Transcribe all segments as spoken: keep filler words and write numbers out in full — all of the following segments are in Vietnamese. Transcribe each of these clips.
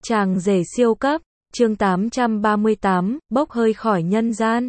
Chàng rể siêu cấp, chương tám trăm ba mươi tám, bốc hơi khỏi nhân gian.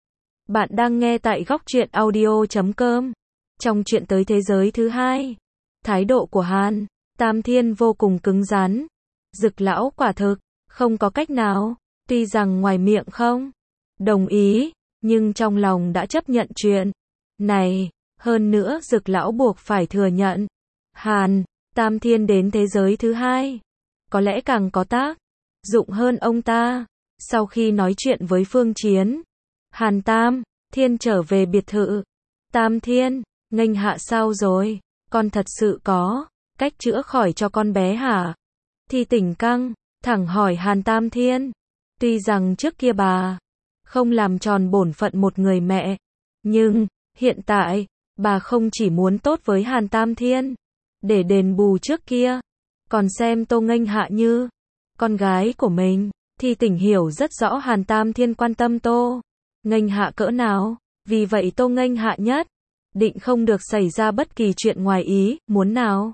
Bạn đang nghe tại góc truyện audio chấm com. Trong chuyện tới thế giới thứ hai, thái độ của Hàn Tam Thiên vô cùng cứng rắn. Dực lão quả thực không có cách nào, tuy rằng ngoài miệng không đồng ý, nhưng trong lòng đã chấp nhận chuyện này. Hơn nữa Dực lão buộc phải thừa nhận, Hàn Tam Thiên đến thế giới thứ hai có lẽ càng có tác dụng hơn ông ta. Sau khi nói chuyện với Phương Chiến, Hàn Tam Thiên trở về biệt thự. Tam Thiên, nghênh hạ sao rồi? Con thật sự có cách chữa khỏi cho con bé hả? Thi Tỉnh căng thẳng hỏi Hàn Tam Thiên. Tuy rằng trước kia bà không làm tròn bổn phận một người mẹ, nhưng hiện tại bà không chỉ muốn tốt với Hàn Tam Thiên để đền bù trước kia, còn xem Tô Nghênh Hạ như con gái của mình. Thi Tỉnh hiểu rất rõ Hàn Tam Thiên quan tâm Tô Nghênh Hạ cỡ nào, vì vậy Tô Nghênh Hạ nhất định không được xảy ra bất kỳ chuyện ngoài ý muốn nào.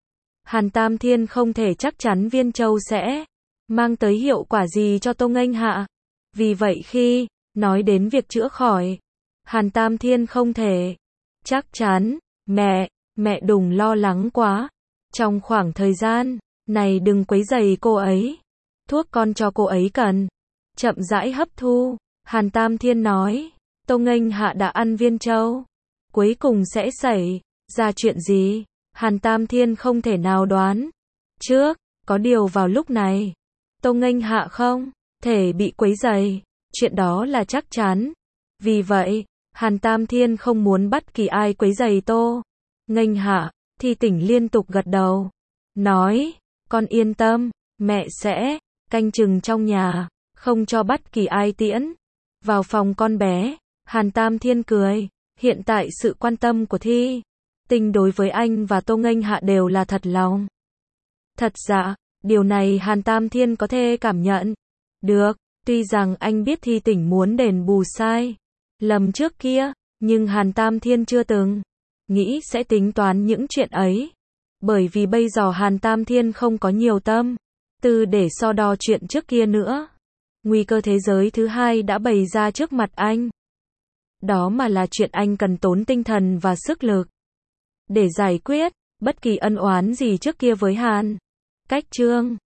Hàn Tam Thiên không thể chắc chắn viên châu sẽ mang tới hiệu quả gì cho Tô Nghênh Hạ. Vì vậy khi nói đến việc chữa khỏi, Hàn Tam Thiên không thể chắc chắn. Mẹ, mẹ đừng lo lắng quá. Trong khoảng thời gian này đừng quấy rầy cô ấy. Thuốc con cho cô ấy cần chậm rãi hấp thu. Hàn Tam Thiên nói. Tô Nghênh Hạ đã ăn viên châu, cuối cùng sẽ xảy ra chuyện gì? Hàn Tam Thiên không thể nào đoán trước. Có điều vào lúc này, Tô Nghênh Hạ không thể bị quấy rầy, chuyện đó là chắc chắn. Vì vậy, Hàn Tam Thiên không muốn bất kỳ ai quấy rầy Tô Nghênh Hạ. Thi Tỉnh liên tục gật đầu, nói, con yên tâm, mẹ sẽ canh chừng trong nhà, không cho bất kỳ ai tiễn vào phòng con bé. Hàn Tam Thiên cười, hiện tại sự quan tâm của Thi Tình đối với anh và Tô Nghênh Hạ đều là thật lòng. Thật dạ, điều này Hàn Tam Thiên có thể cảm nhận được. Tuy rằng anh biết Thi Tỉnh muốn đền bù sai lầm trước kia, nhưng Hàn Tam Thiên chưa từng nghĩ sẽ tính toán những chuyện ấy. Bởi vì bây giờ Hàn Tam Thiên không có nhiều tâm tư để so đo chuyện trước kia nữa. Nguy cơ thế giới thứ hai đã bày ra trước mặt anh. Đó mà là chuyện anh cần tốn tinh thần và sức lực để giải quyết. Bất kỳ ân oán gì trước kia với Hàn Cách Trương